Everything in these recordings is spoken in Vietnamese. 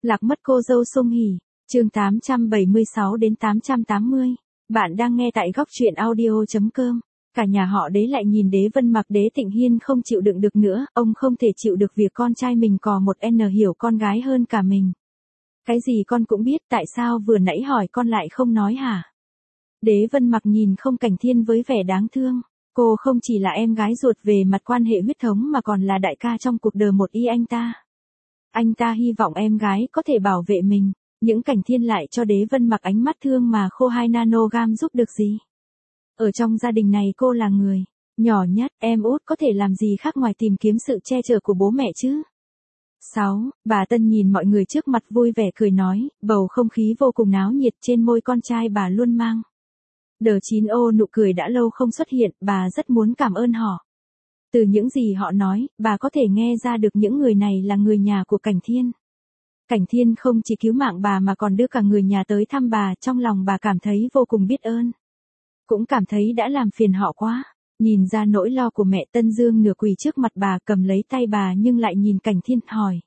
Lạc mất cô dâu Sung Hỉ, chương 876 đến 880. Bạn đang nghe tại góc truyện audio.com. Cả nhà họ Đế lại nhìn Đế Vân Mặc. Đế Tịnh Hiên không chịu đựng được nữa, ông không thể chịu được việc con trai mình có một hiểu con gái hơn cả mình. Cái gì con cũng biết, tại sao vừa nãy hỏi con lại không nói hả? Đế Vân Mặc nhìn Không Cảnh Thiên với vẻ đáng thương. Cô không chỉ là em gái ruột về mặt quan hệ huyết thống mà còn là đại ca trong cuộc đời một anh ta. Anh ta hy vọng em gái có thể bảo vệ mình. Những Cảnh Thiên lại cho Đế Vân Mặc ánh mắt thương mà khô 2 nanogam giúp được gì. Ở trong gia đình này cô là người nhỏ nhất, em út có thể làm gì khác ngoài tìm kiếm sự che chở của bố mẹ chứ. 6. Bà Tân nhìn mọi người trước mặt vui vẻ cười nói, bầu không khí vô cùng náo nhiệt, trên môi con trai bà luôn mang đờ chín ô nụ cười đã lâu không xuất hiện, bà rất muốn cảm ơn họ. Từ những gì họ nói, bà có thể nghe ra được những người này là người nhà của Cảnh Thiên. Cảnh Thiên không chỉ cứu mạng bà mà còn đưa cả người nhà tới thăm bà, trong lòng bà cảm thấy vô cùng biết ơn. Cũng cảm thấy đã làm phiền họ quá. Nhìn ra nỗi lo của mẹ, Tân Dương nửa quỳ trước mặt bà cầm lấy tay bà nhưng lại nhìn Cảnh Thiên hỏi.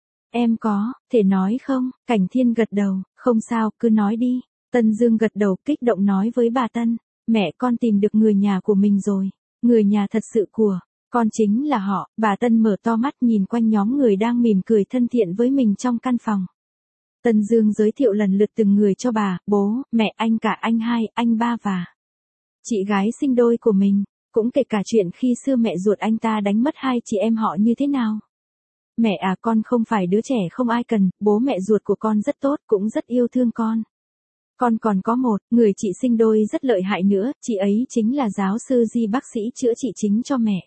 Em có thể nói không? Cảnh Thiên gật đầu, không sao, cứ nói đi. Tân Dương gật đầu kích động nói với bà Tân, mẹ con tìm được người nhà của mình rồi. Người nhà thật sự của con chính là họ. Bà Tân mở to mắt nhìn quanh nhóm người đang mỉm cười thân thiện với mình trong căn phòng. Tân Dương giới thiệu lần lượt từng người cho bà, bố, mẹ, anh cả, anh hai, anh ba và chị gái sinh đôi của mình. Cũng kể cả chuyện khi xưa mẹ ruột anh ta đánh mất 2 chị em họ như thế nào. Mẹ à, con không phải đứa trẻ không ai cần, bố mẹ ruột của con rất tốt, cũng rất yêu thương con. Con còn có một người chị sinh đôi rất lợi hại nữa, chị ấy chính là giáo sư Di, bác sĩ chữa trị chính cho mẹ.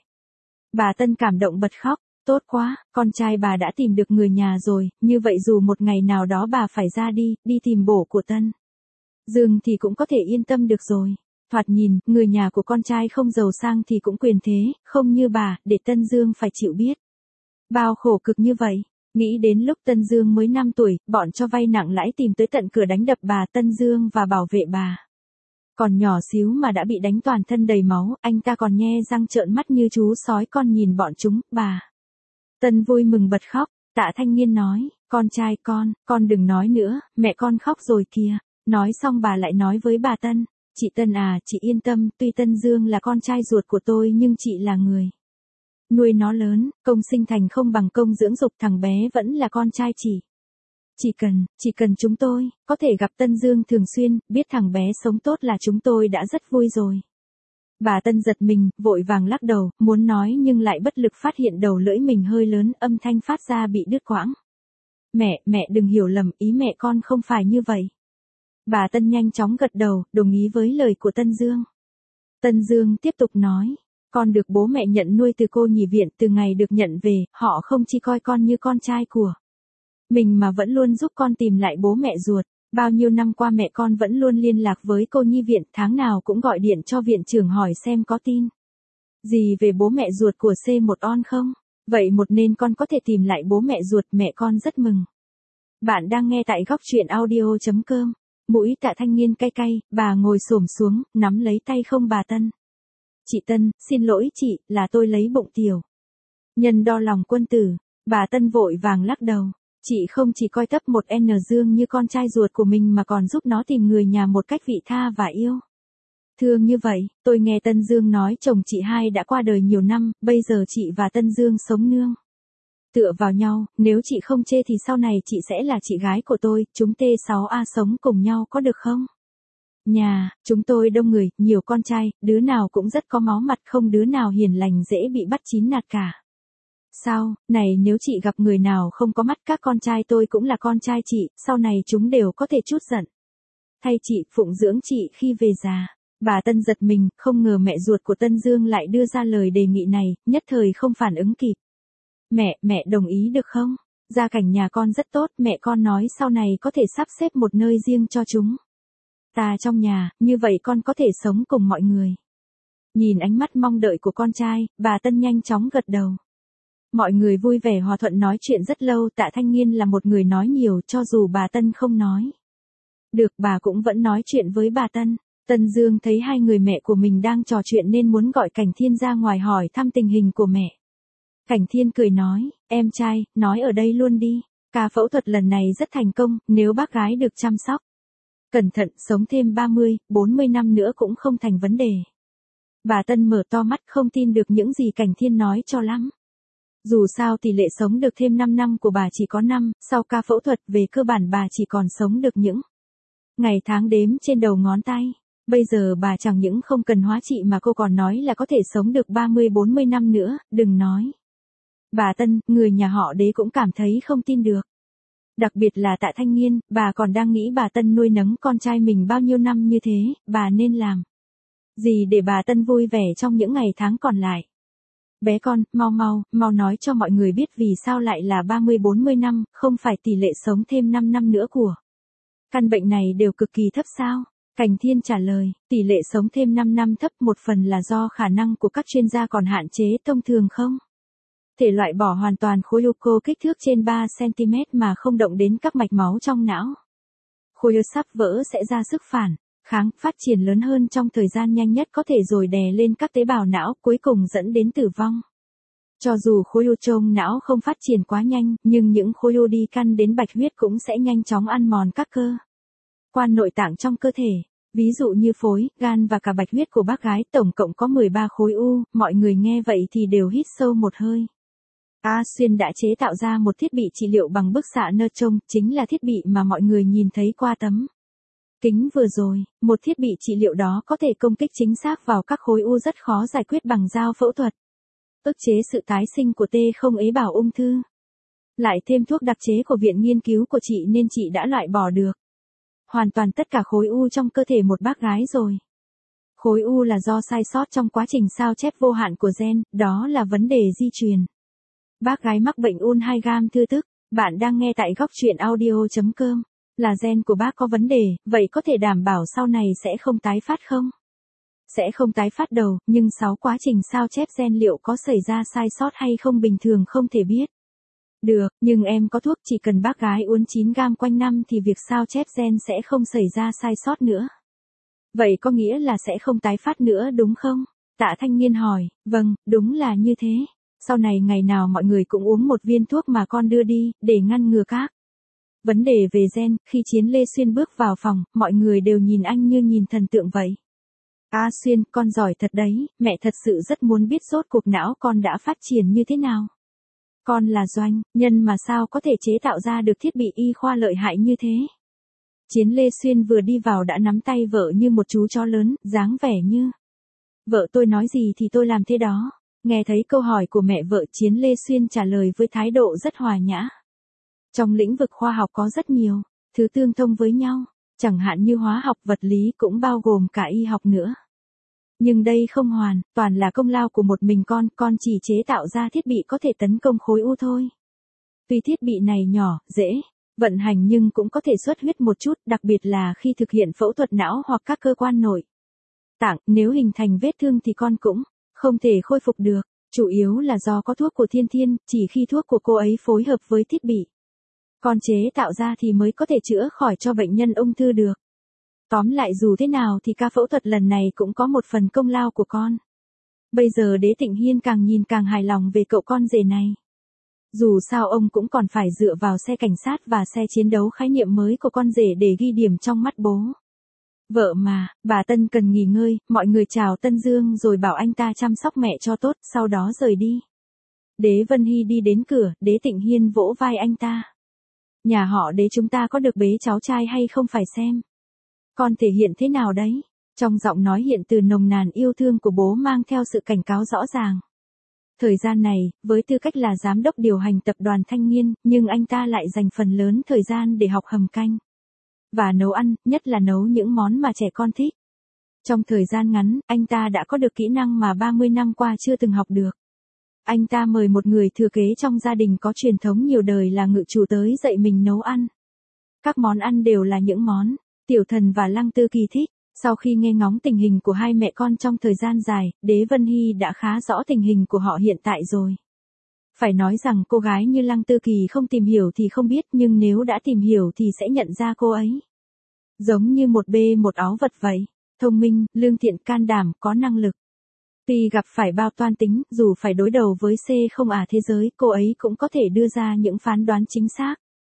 Bà Tân cảm động bật khóc, tốt quá, con trai bà đã tìm được người nhà rồi, như vậy dù một ngày nào đó bà phải ra đi tìm bổ của Tân Dương thì cũng có thể yên tâm được rồi. Thoạt nhìn, người nhà của con trai không giàu sang thì cũng quyền thế, không như bà, để Tân Dương phải chịu biết bao khổ cực như vậy. Nghĩ đến lúc Tân Dương mới 5 tuổi, bọn cho vay nặng lãi tìm tới tận cửa đánh đập bà Tân Dương và bảo vệ bà. Còn nhỏ xíu mà đã bị đánh toàn thân đầy máu, anh ta còn nhe răng trợn mắt như chú sói con nhìn bọn chúng, bà Tân vui mừng bật khóc. Tạ Thanh Niên nói, con trai con đừng nói nữa, mẹ con khóc rồi kìa. Nói xong bà lại nói với bà Tân, chị Tân à, chị yên tâm, tuy Tân Dương là con trai ruột của tôi nhưng chị là người nuôi nó lớn, công sinh thành không bằng công dưỡng dục, thằng bé vẫn là con trai chị. Chỉ cần chúng tôi có thể gặp Tân Dương thường xuyên, biết thằng bé sống tốt là chúng tôi đã rất vui rồi. Bà Tân giật mình, vội vàng lắc đầu, muốn nói nhưng lại bất lực phát hiện đầu lưỡi mình hơi lớn, âm thanh phát ra bị đứt quãng. Mẹ đừng hiểu lầm, ý mẹ con không phải như vậy. Bà Tân nhanh chóng gật đầu, đồng ý với lời của Tân Dương. Tân Dương tiếp tục nói, con được bố mẹ nhận nuôi từ cô nhi viện, từ ngày được nhận về, họ không chỉ coi con như con trai của mình mà vẫn luôn giúp con tìm lại bố mẹ ruột. Bao nhiêu năm qua mẹ con vẫn luôn liên lạc với cô nhi viện, tháng nào cũng gọi điện cho viện trưởng hỏi xem có tin gì về bố mẹ ruột của C1 On không. Vậy một nên con có thể tìm lại bố mẹ ruột, mẹ con rất mừng. Bạn đang nghe tại góc truyện audio.com. Mũi Tạ Thanh Niên cay cay, bà ngồi xổm xuống, nắm lấy tay không bà Tân. Chị Tân, xin lỗi chị, là tôi lấy bụng tiểu nhân đo lòng quân tử. Bà Tân vội vàng lắc đầu. Chị không chỉ coi thấp một Dương như con trai ruột của mình mà còn giúp nó tìm người nhà một cách vị tha và yêu thương như vậy. Tôi nghe Tân Dương nói chồng chị hai đã qua đời nhiều năm, bây giờ chị và Tân Dương sống nương tựa vào nhau, nếu chị không chê thì sau này chị sẽ là chị gái của tôi, chúng T6A sống cùng nhau có được không? Nhà chúng tôi đông người, nhiều con trai, đứa nào cũng rất có máu mặt, không đứa nào hiền lành dễ bị bắt chín nạt cả. Sao, này nếu chị gặp người nào không có mắt, các con trai tôi cũng là con trai chị, sau này chúng đều có thể trút giận thay chị, phụng dưỡng chị khi về già. Bà Tân giật mình, không ngờ mẹ ruột của Tân Dương lại đưa ra lời đề nghị này, nhất thời không phản ứng kịp. Mẹ đồng ý được không? Gia cảnh nhà con rất tốt, mẹ con nói sau này có thể sắp xếp một nơi riêng cho chúng ta trong nhà, như vậy con có thể sống cùng mọi người. Nhìn ánh mắt mong đợi của con trai, bà Tân nhanh chóng gật đầu. Mọi người vui vẻ hòa thuận nói chuyện rất lâu. Tạ Thanh Niên là một người nói nhiều, cho dù bà Tân không nói được, bà cũng vẫn nói chuyện với bà Tân. Tân Dương thấy hai người mẹ của mình đang trò chuyện nên muốn gọi Cảnh Thiên ra ngoài hỏi thăm tình hình của mẹ. Cảnh Thiên cười nói, em trai, nói ở đây luôn đi. Ca phẫu thuật lần này rất thành công, nếu bác gái được chăm sóc cẩn thận, sống thêm 30, 40 năm nữa cũng không thành vấn đề. Bà Tân mở to mắt không tin được những gì Cảnh Thiên nói cho lắm. Dù sao tỷ lệ sống được thêm 5 năm của bà chỉ có 5, sau ca phẫu thuật về cơ bản bà chỉ còn sống được những ngày tháng đếm trên đầu ngón tay. Bây giờ bà chẳng những không cần hóa trị mà cô còn nói là có thể sống được 30-40 năm nữa, đừng nói. Bà Tân, người nhà họ Đế cũng cảm thấy không tin được. Đặc biệt là Tạ Thanh Nghiên, bà còn đang nghĩ bà Tân nuôi nấng con trai mình bao nhiêu năm như thế, bà nên làm gì để bà Tân vui vẻ trong những ngày tháng còn lại. Bé con, mau nói cho mọi người biết vì sao lại là 30-40 năm, không phải tỷ lệ sống thêm 5 năm nữa của căn bệnh này đều cực kỳ thấp sao? Cảnh Thiên trả lời, tỷ lệ sống thêm 5 năm thấp một phần là do khả năng của các chuyên gia còn hạn chế thông thường không thể loại bỏ hoàn toàn khối u cô kích thước trên 3 cm mà không động đến các mạch máu trong não. Khối u sắp vỡ sẽ ra sức phản kháng, phát triển lớn hơn trong thời gian nhanh nhất có thể rồi đè lên các tế bào não, cuối cùng dẫn đến tử vong. Cho dù khối u trong não không phát triển quá nhanh, nhưng những khối u đi căn đến bạch huyết cũng sẽ nhanh chóng ăn mòn các cơ quan nội tạng trong cơ thể. Ví dụ như phổi, gan và cả bạch huyết của bác gái tổng cộng có 13 khối u, mọi người nghe vậy thì đều hít sâu một hơi. A Xuyên đã chế tạo ra một thiết bị trị liệu bằng bức xạ neutron, chính là thiết bị mà mọi người nhìn thấy qua tấm kính vừa rồi. Một thiết bị trị liệu đó có thể công kích chính xác vào các khối u rất khó giải quyết bằng dao phẫu thuật, ức chế sự tái sinh của không ế bào ung thư. Lại thêm thuốc đặc chế của viện nghiên cứu của chị nên chị đã loại bỏ được hoàn toàn tất cả khối u trong cơ thể một bác gái rồi. Khối u là do sai sót trong quá trình sao chép vô hạn của gen, đó là vấn đề di truyền. Bác gái mắc bệnh ung thư gan thưa tức, bạn đang nghe tại góc truyện audio.com. Là gen của bác có vấn đề, vậy có thể đảm bảo sau này sẽ không tái phát không? Sẽ không tái phát đâu, nhưng sau quá trình sao chép gen liệu có xảy ra sai sót hay không bình thường không thể biết được, nhưng em có thuốc chỉ cần bác gái uống 9 gam quanh năm thì việc sao chép gen sẽ không xảy ra sai sót nữa. Vậy có nghĩa là sẽ không tái phát nữa đúng không? Tạ Thanh Nghiên hỏi, vâng, đúng là như thế. Sau này ngày nào mọi người cũng uống một viên thuốc mà con đưa đi, để ngăn ngừa các vấn đề về gen. Khi Chiến Lê Xuyên bước vào phòng, mọi người đều nhìn anh như nhìn thần tượng vậy. A Xuyên, con giỏi thật đấy, mẹ thật sự rất muốn biết rốt cuộc não con đã phát triển như thế nào. Con là doanh nhân mà sao có thể chế tạo ra được thiết bị y khoa lợi hại như thế. Chiến Lê Xuyên vừa đi vào đã nắm tay vợ như một chú chó lớn, dáng vẻ như vợ tôi nói gì thì tôi làm thế đó. Nghe thấy câu hỏi của mẹ vợ, Chiến Lê Xuyên trả lời với thái độ rất hòa nhã. Trong lĩnh vực khoa học có rất nhiều thứ tương thông với nhau, chẳng hạn như hóa học, vật lý cũng bao gồm cả y học nữa. Nhưng đây không hoàn toàn là công lao của một mình con chỉ chế tạo ra thiết bị có thể tấn công khối u thôi. Tuy thiết bị này nhỏ, dễ vận hành nhưng cũng có thể xuất huyết một chút, đặc biệt là khi thực hiện phẫu thuật não hoặc các cơ quan nội tạng, nếu hình thành vết thương thì con cũng không thể khôi phục được. Chủ yếu là do có thuốc của Thiên Thiên, chỉ khi thuốc của cô ấy phối hợp với thiết bị con chế tạo ra thì mới có thể chữa khỏi cho bệnh nhân ung thư được. Tóm lại dù thế nào thì ca phẫu thuật lần này cũng có một phần công lao của con. Bây giờ Đế Tịnh Hiên càng nhìn càng hài lòng về cậu con rể này. Dù sao ông cũng còn phải dựa vào xe cảnh sát và xe chiến đấu khái niệm mới của con rể để ghi điểm trong mắt bố vợ mà. Bà Tân cần nghỉ ngơi, mọi người chào Tân Dương rồi bảo anh ta chăm sóc mẹ cho tốt, sau đó rời đi. Đế Vân Hy đi đến cửa, Đế Tịnh Hiên vỗ vai anh ta. Nhà họ Đế chúng ta có được bế cháu trai hay không phải xem con thể hiện thế nào đấy. Trong giọng nói hiện từ nồng nàn yêu thương của bố mang theo sự cảnh cáo rõ ràng. Thời gian này, với tư cách là giám đốc điều hành tập đoàn Thanh Nghiên, nhưng anh ta lại dành phần lớn thời gian để học hầm canh và nấu ăn, nhất là nấu những món mà trẻ con thích. Trong thời gian ngắn, anh ta đã có được kỹ năng mà 30 năm qua chưa từng học được. Anh ta mời một người thừa kế trong gia đình có truyền thống nhiều đời là ngự chủ tới dạy mình nấu ăn. Các món ăn đều là những món Tiểu Thần và Lăng Tư Kỳ thích. Sau khi nghe ngóng tình hình của hai mẹ con trong thời gian dài, Đế Vân Hy đã khá rõ tình hình của họ hiện tại rồi. Phải nói rằng cô gái như Lăng Tư Kỳ không tìm hiểu thì không biết, nhưng nếu đã tìm hiểu thì sẽ nhận ra cô ấy giống như một bê một áo vật vậy. Thông minh, lương thiện, can đảm, có năng lực. Tuy gặp phải bao toan tính, dù phải đối đầu với C không thế giới, cô ấy cũng có thể đưa ra những phán đoán chính xác.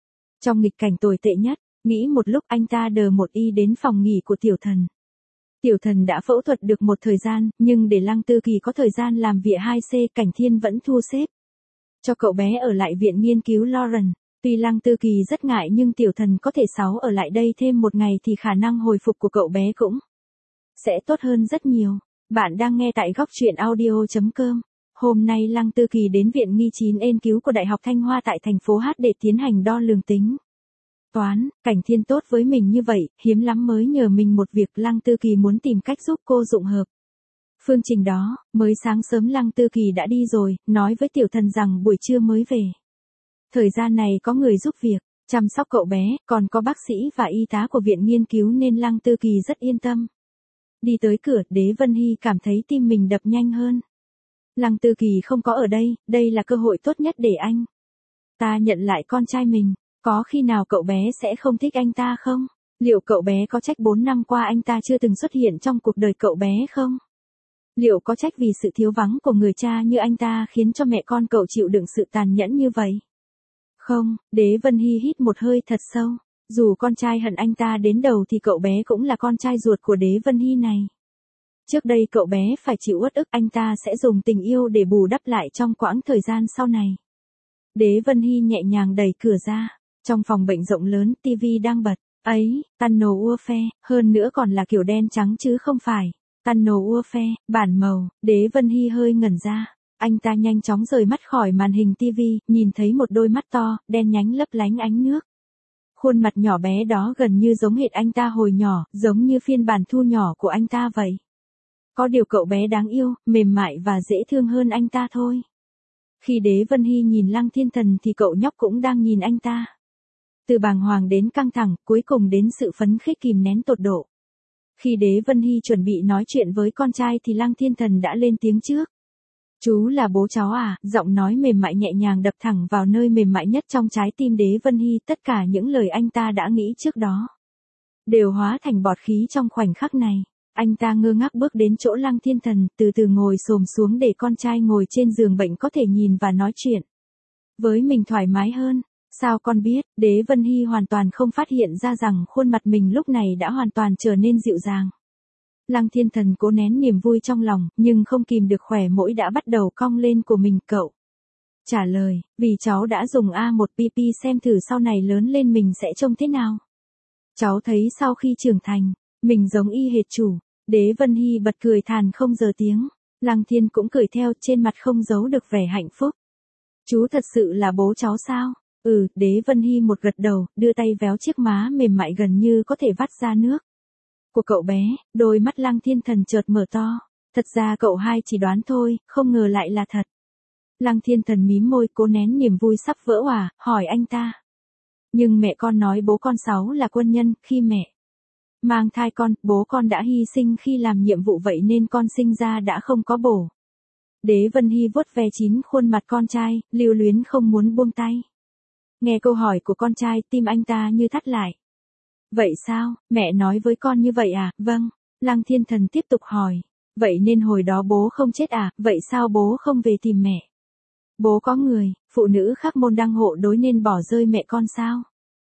Trong nghịch cảnh tồi tệ nhất, nghĩ một lúc anh ta đờ một y đến phòng nghỉ của tiểu thần. Tiểu thần đã phẫu thuật được một thời gian, nhưng để Lăng Tư Kỳ có thời gian làm vỉa 2C, Cảnh Thiên vẫn thu xếp cho cậu bé ở lại viện nghiên cứu Lauren. Tuy Lăng Tư Kỳ rất ngại nhưng tiểu thần có thể ở lại đây thêm một ngày thì khả năng hồi phục của cậu bé cũng sẽ tốt hơn rất nhiều. Bạn đang nghe tại góc truyện audio.com. Hôm nay Lăng Tư Kỳ đến viện nghiên cứu của Đại học Thanh Hoa tại thành phố H để tiến hành đo lường tính toán. Cảnh Thiên tốt với mình như vậy, hiếm lắm mới nhờ mình một việc. Lăng Tư Kỳ muốn tìm cách giúp cô dụng hợp phương trình đó. Mới sáng sớm Lăng Tư Kỳ đã đi rồi, nói với tiểu thần rằng buổi trưa mới về. Thời gian này có người giúp việc, chăm sóc cậu bé, còn có bác sĩ và y tá của viện nghiên cứu nên Lăng Tư Kỳ rất yên tâm. Đi tới cửa, Đế Vân Hy cảm thấy tim mình đập nhanh hơn. Lăng Tư Kỳ không có ở đây, đây là cơ hội tốt nhất để anh ta nhận lại con trai mình. Có khi nào cậu bé sẽ không thích anh ta không? Liệu cậu bé có trách 4 năm qua anh ta chưa từng xuất hiện trong cuộc đời cậu bé không? Liệu có trách vì sự thiếu vắng của người cha như anh ta khiến cho mẹ con cậu chịu đựng sự tàn nhẫn như vậy? Không, Đế Vân Hy hít một hơi thật sâu. Dù con trai hận anh ta đến đầu thì cậu bé cũng là con trai ruột của Đế Vân Hy này. Trước đây cậu bé phải chịu uất ức, anh ta sẽ dùng tình yêu để bù đắp lại trong quãng thời gian sau này. Đế Vân Hy nhẹ nhàng đẩy cửa ra. Trong phòng bệnh rộng lớn, tivi đang bật. Ấy, Tunnel Warfare, hơn nữa còn là kiểu đen trắng chứ không phải Tunnel Warfare, bản màu. Đế Vân Hy hơi ngẩn ra. Anh ta nhanh chóng rời mắt khỏi màn hình tivi, nhìn thấy một đôi mắt to, đen nhánh lấp lánh ánh nước. Khuôn mặt nhỏ bé đó gần như giống hệt anh ta hồi nhỏ, giống như phiên bản thu nhỏ của anh ta vậy. Có điều cậu bé đáng yêu, mềm mại và dễ thương hơn anh ta thôi. Khi Đế Vân Hy nhìn Lăng Thiên Thần thì cậu nhóc cũng đang nhìn anh ta. Từ bàng hoàng đến căng thẳng, cuối cùng đến sự phấn khích kìm nén tột độ. Khi Đế Vân Hy chuẩn bị nói chuyện với con trai thì Lăng Thiên Thần đã lên tiếng trước. Chú là bố cháu à? Giọng nói mềm mại nhẹ nhàng đập thẳng vào nơi mềm mại nhất trong trái tim Đế Vân Hy. Tất cả những lời anh ta đã nghĩ trước đó đều hóa thành bọt khí trong khoảnh khắc này. Anh ta ngơ ngác bước đến chỗ Lăng Thiên Thần, từ từ ngồi xổm xuống để con trai ngồi trên giường bệnh có thể nhìn và nói chuyện với mình thoải mái hơn. Sao con biết? Đế Vân Hy hoàn toàn không phát hiện ra rằng khuôn mặt mình lúc này đã hoàn toàn trở nên dịu dàng. Lăng Thiên Thần cố nén niềm vui trong lòng, nhưng không kìm được khóe mũi đã bắt đầu cong lên của mình. Cậu trả lời, vì cháu đã dùng A1PP xem thử sau này lớn lên mình sẽ trông thế nào. Cháu thấy sau khi trưởng thành, mình giống y hệt chủ. Đế Vân Hy bật cười thàn không giờ tiếng. Lăng Thiên cũng cười theo, trên mặt không giấu được vẻ hạnh phúc. Chú thật sự là bố cháu sao? Ừ, Đế Vân Hy một gật đầu, đưa tay véo chiếc má mềm mại gần như có thể vắt ra nước của cậu bé. Đôi mắt Lăng Thiên Thần chợt mở to. Thật ra cậu hai chỉ đoán thôi, không ngờ lại là thật. Lăng Thiên Thần mím môi cố nén niềm vui sắp vỡ òa, hỏi anh ta. Nhưng mẹ con nói bố con Sáu là quân nhân, khi mẹ mang thai con, bố con đã hy sinh khi làm nhiệm vụ, vậy nên con sinh ra đã không có bổ. Đế Vân Hy vuốt ve chín khuôn mặt con trai, lưu luyến không muốn buông tay. Nghe câu hỏi của con trai, tim anh ta như thắt lại. Vậy sao, mẹ nói với con như vậy à? Vâng. Lăng Thiên Thần tiếp tục hỏi. Vậy nên hồi đó bố không chết à? Vậy sao bố không về tìm mẹ? Bố có người, phụ nữ khác môn đăng hộ đối nên bỏ rơi mẹ con sao?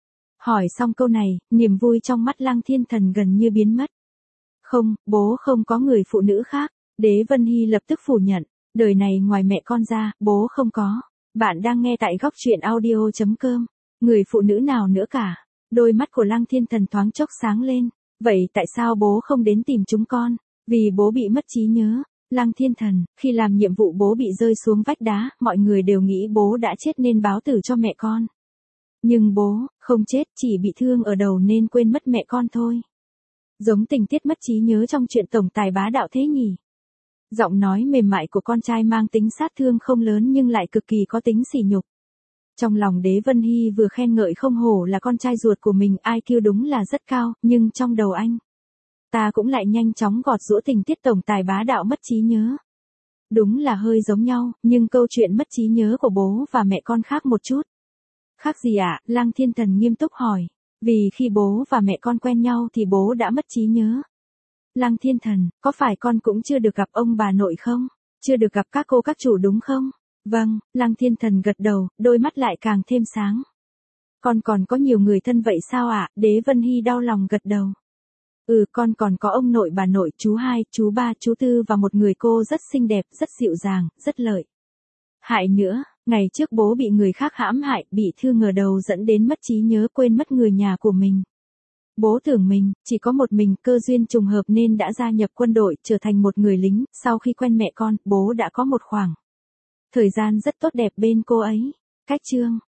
Hỏi xong câu này, niềm vui trong mắt Lăng Thiên Thần gần như biến mất. Không, bố không có người phụ nữ khác. Đế Vân Hy lập tức phủ nhận. Đời này ngoài mẹ con ra, bố không có. Bạn đang nghe tại góc truyện audio.com. Người phụ nữ nào nữa cả. Đôi mắt của Lăng Thiên Thần thoáng chốc sáng lên. Vậy tại sao bố không đến tìm chúng con? Vì bố bị mất trí nhớ. Lăng Thiên Thần, khi làm nhiệm vụ bố bị rơi xuống vách đá, mọi người đều nghĩ bố đã chết nên báo tử cho mẹ con. Nhưng bố, không chết, chỉ bị thương ở đầu nên quên mất mẹ con thôi. Giống tình tiết mất trí nhớ trong truyện Tổng Tài Bá Đạo thế nhỉ? Giọng nói mềm mại của con trai mang tính sát thương không lớn nhưng lại cực kỳ có tính sỉ nhục. Trong lòng Đế Vân Hy vừa khen ngợi không hổ là con trai ruột của mình, IQ đúng là rất cao, nhưng trong đầu anh ta cũng lại nhanh chóng gọt giũa tình tiết Tổng Tài Bá Đạo mất trí nhớ. Đúng là hơi giống nhau, nhưng câu chuyện mất trí nhớ của bố và mẹ con khác một chút. Khác gì ạ? Lăng Thiên Thần nghiêm túc hỏi. Vì khi bố và mẹ con quen nhau thì bố đã mất trí nhớ. Lăng Thiên Thần, có phải con cũng chưa được gặp ông bà nội không? Chưa được gặp các cô các chủ đúng không? Vâng, Lăng Thiên Thần gật đầu, đôi mắt lại càng thêm sáng. Con còn có nhiều người thân vậy sao ạ? Đế Vân Hy đau lòng gật đầu. Con còn có ông nội bà nội, chú hai, chú ba, chú tư và một người cô rất xinh đẹp, rất dịu dàng, rất lợi hại nữa. Ngày trước bố bị người khác hãm hại, bị thương ở đầu dẫn đến mất trí nhớ, quên mất người nhà của mình. Bố tưởng mình chỉ có một mình, cơ duyên trùng hợp nên đã gia nhập quân đội, trở thành một người lính. Sau khi quen mẹ con, bố đã có một khoảng thời gian rất tốt đẹp bên cô ấy. Cách chương